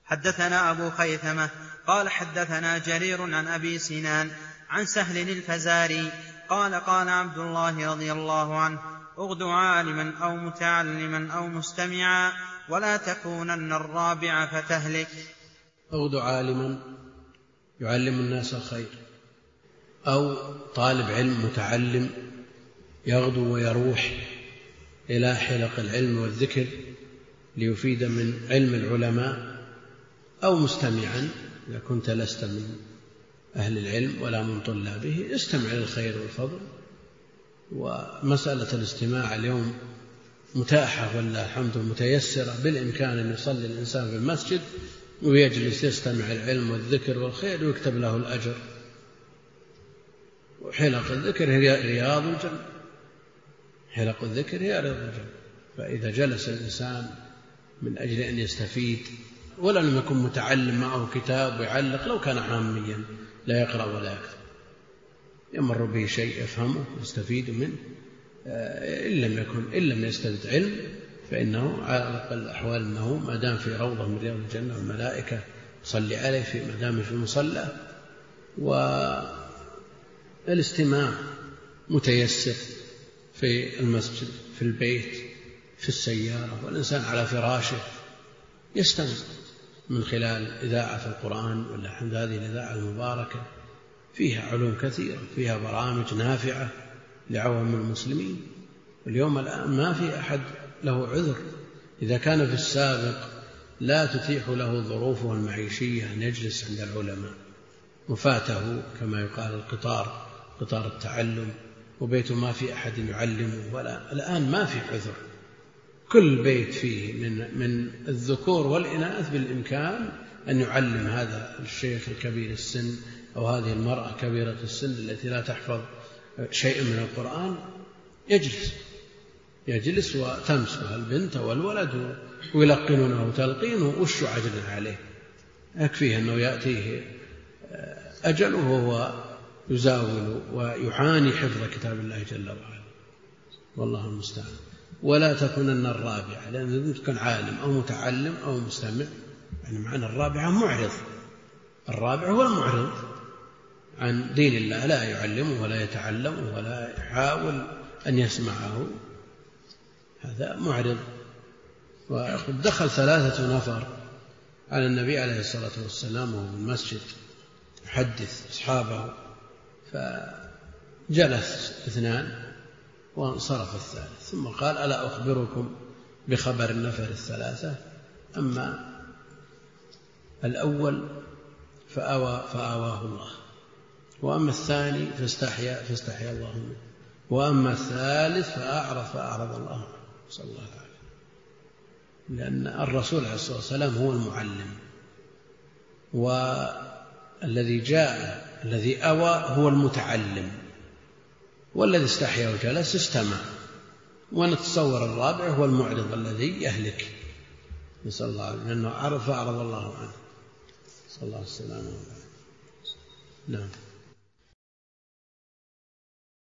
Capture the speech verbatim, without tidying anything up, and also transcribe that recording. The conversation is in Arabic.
حدثنا أبو خيثمة قال حدثنا جرير عن أبي سنان عن سهل الفزاري قال قال عبد الله رضي الله عنه اغد عالما أو متعلما أو مستمعا ولا تكونن الرابع فتهلك. اغد عالما يعلم الناس الخير، أو طالب علم متعلم يغدو ويروح إلى حلق العلم والذكر ليفيد من علم العلماء، أو مستمعا إذا كنت لست من أهل العلم ولا من طلابه استمع للخير والفضل. ومسألة الاستماع اليوم متاحة والله الحمد متيسرة، بالإمكان أن يصلي الإنسان في المسجد ويجلس يستمع العلم والذكر والخير ويكتب له الأجر. وحلق الذكر هي رياض الجنة، حلق الذكر هي رياض الجنة. فإذا جلس الإنسان من أجل أن يستفيد ولا لم يكن متعلم معه كتاب ويعلق، لو كان عاميا لا يقرأ ولا يكتب يمر به شيء يفهمه يستفيد منه، إن لم يكن إن لم يستفد علم فإنه على أقل الأحوال أنه ما دام في روضة من رياض الجنة والملائكة تصلي عليه في ما دام في المصلى. والاستماع متيسر في المسجد، في البيت، في السيارة، والإنسان على فراشه يستمع من خلال إذاعة القرآن والحمد. هذه الإذاعة المباركة فيها علوم كثيرة، فيها برامج نافعة لعوام المسلمين. واليوم الآن ما في أحد له عذر إذا كان في السابق لا تتيح له ظروفه المعيشية أن يجلس عند العلماء وفاته كما يقال القطار، قطار التعلم، وبيته ما في أحد يعلمه. ولا الآن ما في عذر، كل بيت فيه من من الذكور والإناث بالإمكان أن يعلم هذا الشيخ الكبير السن أو هذه المرأة كبيرة السن التي لا تحفظ شيء من القرآن، يجلس يجلس وتمسكها البنت والولد ويلقنونه تلقينه وش عجل عليه، يكفيه أنه يأتيه أجله وهو يزاول ويعاني حفظ كتاب الله جل وعلا، والله المستعان. ولا تكونن الرابعة، لأن تكون عالم أو متعلم أو مستمع، يعني معنى الرابعة معرض، الرابع هو المعرض عن دين الله، لا يعلمه ولا يتعلمه ولا يحاول أن يسمعه، هذا معرض. وقد دخل ثلاثة نفر على النبي عليه الصلاة والسلام وهو في المسجد يحدث أصحابه، فجلس اثنان وانصرف الثالث، ثم قال ألا أخبركم بخبر النفر الثلاثة؟ أما الأول فآوى فآواه الله، وأما الثاني فاستحيا فاستحيا الله منه، وأما الثالث فأعرض فأعرض الله عنه، صلى الله عليه وسلم. لأن الرسول عليه الصلاة والسلام هو المعلم، والذي جاء الذي أوى هو المتعلم، والذي استحيا وجلس استمع. ونتصور الرابع هو المعرض الذي يهلك، نسأل الله عليه، لأنه أعرض فأعرض الله عنه، صلى الله عليه وسلم. نعم.